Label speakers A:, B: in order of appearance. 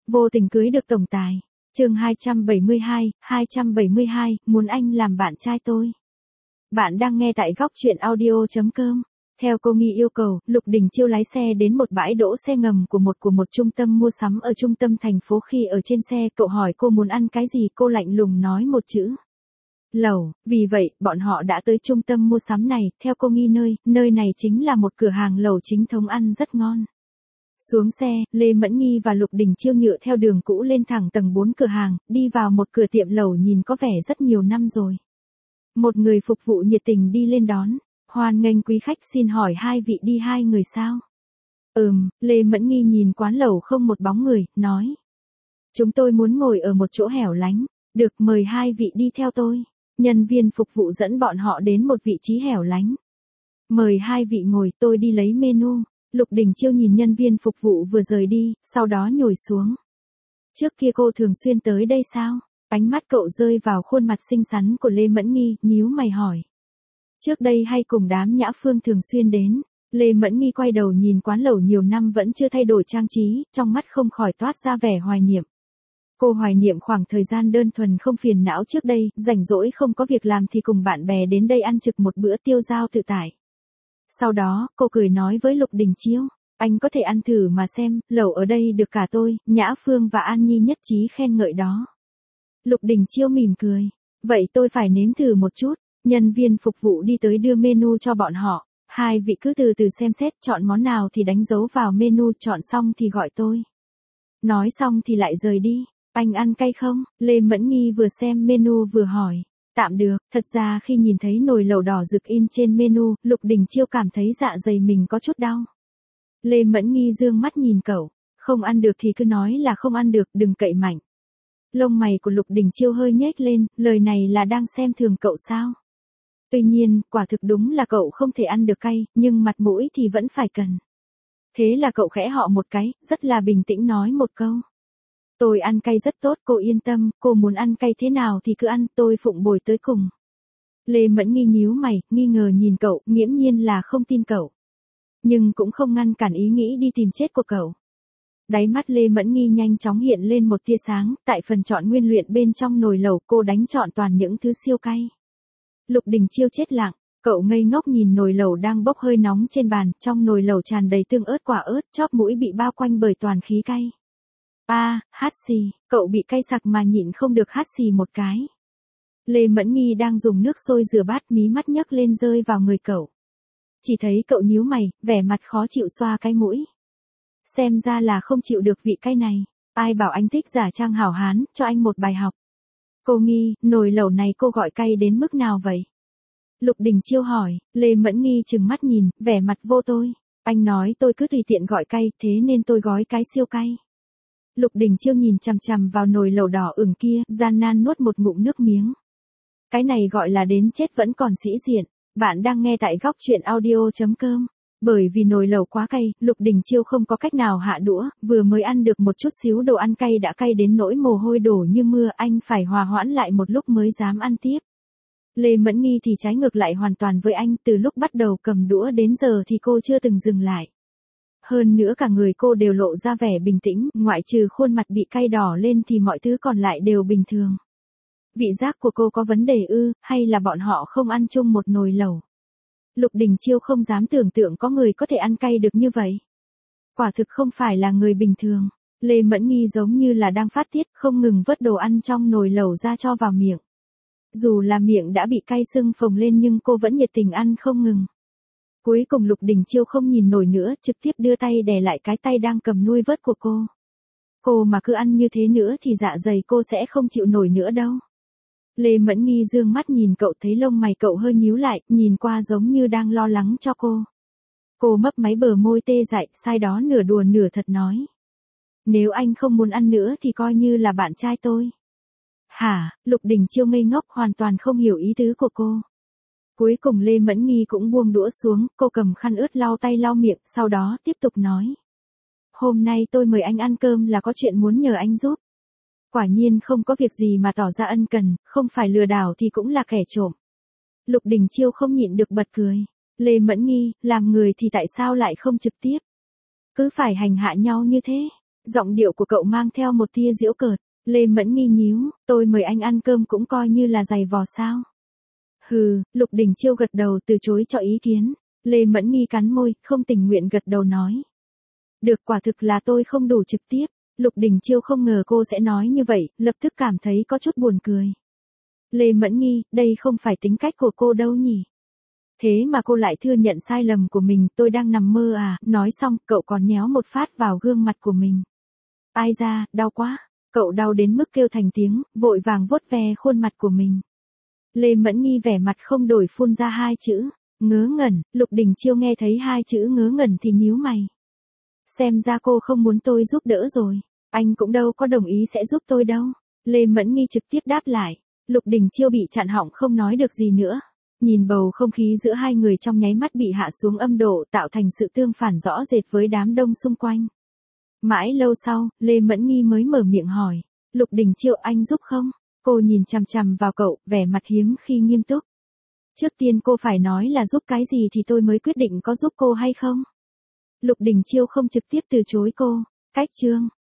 A: Vô tình cưới được tổng tài. Chương 272, muốn anh làm bạn trai tôi. Bạn đang nghe tại góc truyện audio.com. Theo cô Nghi yêu cầu, Lục Đình Chiêu lái xe đến một bãi đỗ xe ngầm của một trung tâm mua sắm ở trung tâm thành phố. Khi ở trên xe, cậu hỏi cô muốn ăn cái gì, cô lạnh lùng nói một chữ: lẩu. Vì vậy, bọn họ đã tới trung tâm mua sắm này. Theo cô Nghi, nơi này chính là một cửa hàng lẩu chính thống, ăn rất ngon. Xuống xe, Lê Mẫn Nghi và Lục Đình Chiêu nhựa theo đường cũ lên thẳng tầng 4 cửa hàng, đi vào một cửa tiệm lẩu nhìn có vẻ rất nhiều năm rồi. Một người phục vụ nhiệt tình đi lên đón: hoan nghênh quý khách, xin hỏi hai vị đi hai người sao? Lê Mẫn Nghi nhìn quán lẩu không một bóng người, nói: chúng tôi muốn ngồi ở một chỗ hẻo lánh. Được, mời hai vị đi theo tôi. Nhân viên phục vụ dẫn bọn họ đến một vị trí hẻo lánh. Mời hai vị ngồi, tôi đi lấy menu. Lục Đình Chiêu nhìn nhân viên phục vụ vừa rời đi, sau đó nhồi xuống. Trước kia cô thường xuyên tới đây sao? Ánh mắt cậu rơi vào khuôn mặt xinh xắn của Lê Mẫn Nghi, nhíu mày hỏi. Trước đây hay cùng đám Nhã Phương thường xuyên đến. Lê Mẫn Nghi quay đầu nhìn quán lẩu nhiều năm vẫn chưa thay đổi trang trí, trong mắt không khỏi toát ra vẻ hoài niệm. Cô hoài niệm khoảng thời gian đơn thuần không phiền não trước đây, rảnh rỗi không có việc làm thì cùng bạn bè đến đây ăn trực một bữa tiêu dao tự tại. Sau đó, cô cười nói với Lục Đình Chiêu: anh có thể ăn thử mà xem, lẩu ở đây được cả tôi, Nhã Phương và An Nhi nhất trí khen ngợi đó. Lục Đình Chiêu mỉm cười: vậy tôi phải nếm thử một chút. Nhân viên phục vụ đi tới đưa menu cho bọn họ: hai vị cứ từ từ xem xét, chọn món nào thì đánh dấu vào menu, chọn xong thì gọi tôi. Nói xong thì lại rời đi. Anh ăn cay không? Lê Mẫn Nghi vừa xem menu vừa hỏi. Tạm được. Thật ra khi nhìn thấy nồi lẩu đỏ rực in trên menu, Lục Đình Chiêu cảm thấy dạ dày mình có chút đau. Lê Mẫn Nghi dương mắt nhìn cậu: không ăn được thì cứ nói là không ăn được, đừng cậy mạnh. Lông mày của Lục Đình Chiêu hơi nhếch lên, lời này là đang xem thường cậu sao? Tuy nhiên, quả thực đúng là cậu không thể ăn được cay, nhưng mặt mũi thì vẫn phải cần. Thế là cậu khẽ họ một cái, rất là bình tĩnh nói một câu: tôi ăn cay rất tốt, cô yên tâm, cô muốn ăn cay thế nào thì cứ ăn, tôi phụng bồi tới cùng. Lê Mẫn Nghi nhíu mày, nghi ngờ nhìn cậu, nghiễm nhiên là không tin cậu. Nhưng cũng không ngăn cản ý nghĩ đi tìm chết của cậu. Đáy mắt Lê Mẫn Nghi nhanh chóng hiện lên một tia sáng, tại phần chọn nguyên liệu bên trong nồi lẩu cô đánh chọn toàn những thứ siêu cay. Lục Đình Chiêu chết lặng, cậu ngây ngốc nhìn nồi lẩu đang bốc hơi nóng trên bàn, trong nồi lẩu tràn đầy tương ớt, quả ớt, chóp mũi bị bao quanh bởi toàn khí cay. Hắt xì, cậu bị cay sặc mà nhịn không được hắt xì một cái. Lê Mẫn Nghi đang dùng nước sôi rửa bát, mí mắt nhấc lên rơi vào người cậu. Chỉ thấy cậu nhíu mày, vẻ mặt khó chịu xoa cái mũi. Xem ra là không chịu được vị cay này. Ai bảo anh thích giả trang hảo hán, cho anh một bài học. Cô Nghi, nồi lẩu này cô gọi cay đến mức nào vậy? Lục Đình Chiêu hỏi. Lê Mẫn Nghi trừng mắt nhìn, vẻ mặt vô tôi. Anh nói tôi cứ tùy tiện gọi cay, thế nên tôi gói cái siêu cay. Lục Đình Chiêu nhìn chằm chằm vào nồi lẩu đỏ ửng kia, gian nan nuốt một ngụm nước miếng. Cái này gọi là đến chết vẫn còn sĩ diện. Bạn đang nghe tại góc truyện audio.com. Bởi vì nồi lẩu quá cay, Lục Đình Chiêu không có cách nào hạ đũa, vừa mới ăn được một chút xíu đồ ăn cay đã cay đến nỗi mồ hôi đổ như mưa, anh phải hòa hoãn lại một lúc mới dám ăn tiếp. Lê Mẫn Nghi thì trái ngược lại hoàn toàn với anh, từ lúc bắt đầu cầm đũa đến giờ thì cô chưa từng dừng lại. Hơn nữa cả người cô đều lộ ra vẻ bình tĩnh, ngoại trừ khuôn mặt bị cay đỏ lên thì mọi thứ còn lại đều bình thường. Vị giác của cô có vấn đề ư, hay là bọn họ không ăn chung một nồi lẩu? Lục Đình Chiêu không dám tưởng tượng có người có thể ăn cay được như vậy. Quả thực không phải là người bình thường. Lê Mẫn Nghi giống như là đang phát tiết, không ngừng vớt đồ ăn trong nồi lẩu ra cho vào miệng. Dù là miệng đã bị cay sưng phồng lên nhưng cô vẫn nhiệt tình ăn không ngừng. Cuối cùng Lục Đình Chiêu không nhìn nổi nữa, trực tiếp đưa tay đè lại cái tay đang cầm nuôi vớt của cô. Cô mà cứ ăn như thế nữa thì dạ dày cô sẽ không chịu nổi nữa đâu. Lê Mẫn Nghi dương mắt nhìn cậu, thấy lông mày cậu hơi nhíu lại, nhìn qua giống như đang lo lắng cho cô. Cô mấp máy bờ môi tê dại, sai đó nửa đùa nửa thật nói: nếu anh không muốn ăn nữa thì coi như là bạn trai tôi. Hả? Lục Đình Chiêu ngây ngốc, hoàn toàn không hiểu ý tứ của cô. Cuối cùng Lê Mẫn Nghi cũng buông đũa xuống, cô cầm khăn ướt lau tay lau miệng, sau đó tiếp tục nói: hôm nay tôi mời anh ăn cơm là có chuyện muốn nhờ anh giúp. Quả nhiên không có việc gì mà tỏ ra ân cần, không phải lừa đảo thì cũng là kẻ trộm. Lục Đình Chiêu không nhịn được bật cười. Lê Mẫn Nghi, làm người thì tại sao lại không trực tiếp? Cứ phải hành hạ nhau như thế. Giọng điệu của cậu mang theo một tia giễu cợt. Lê Mẫn Nghi nhíu, tôi mời anh ăn cơm cũng coi như là giày vò sao. Hừ, Lục Đình Chiêu gật đầu từ chối cho ý kiến. Lê Mẫn Nghi cắn môi, không tình nguyện gật đầu nói. Được, quả thực là tôi không đủ trực tiếp. Lục Đình Chiêu không ngờ cô sẽ nói như vậy, lập tức cảm thấy có chút buồn cười. Lê Mẫn Nghi, đây không phải tính cách của cô đâu nhỉ. Thế mà cô lại thừa nhận sai lầm của mình, tôi đang nằm mơ à, nói xong, cậu còn nhéo một phát vào gương mặt của mình. Ai da, đau quá, cậu đau đến mức kêu thành tiếng, vội vàng vuốt ve khuôn mặt của mình. Lê Mẫn Nghi vẻ mặt không đổi phun ra hai chữ, ngớ ngẩn. Lục Đình Chiêu nghe thấy hai chữ ngớ ngẩn thì nhíu mày. Xem ra cô không muốn tôi giúp đỡ rồi, anh cũng đâu có đồng ý sẽ giúp tôi đâu. Lê Mẫn Nghi trực tiếp đáp lại. Lục Đình Chiêu bị chặn họng không nói được gì nữa. Nhìn bầu không khí giữa hai người trong nháy mắt bị hạ xuống âm độ, tạo thành sự tương phản rõ rệt với đám đông xung quanh. Mãi lâu sau, Lê Mẫn Nghi mới mở miệng hỏi. Lục Đình Chiêu, anh giúp không? Cô nhìn chằm chằm vào cậu, vẻ mặt hiếm khi nghiêm túc. Trước tiên cô phải nói là giúp cái gì thì tôi mới quyết định có giúp cô hay không. Lục Đình Chiêu không trực tiếp từ chối cô. Cách chương.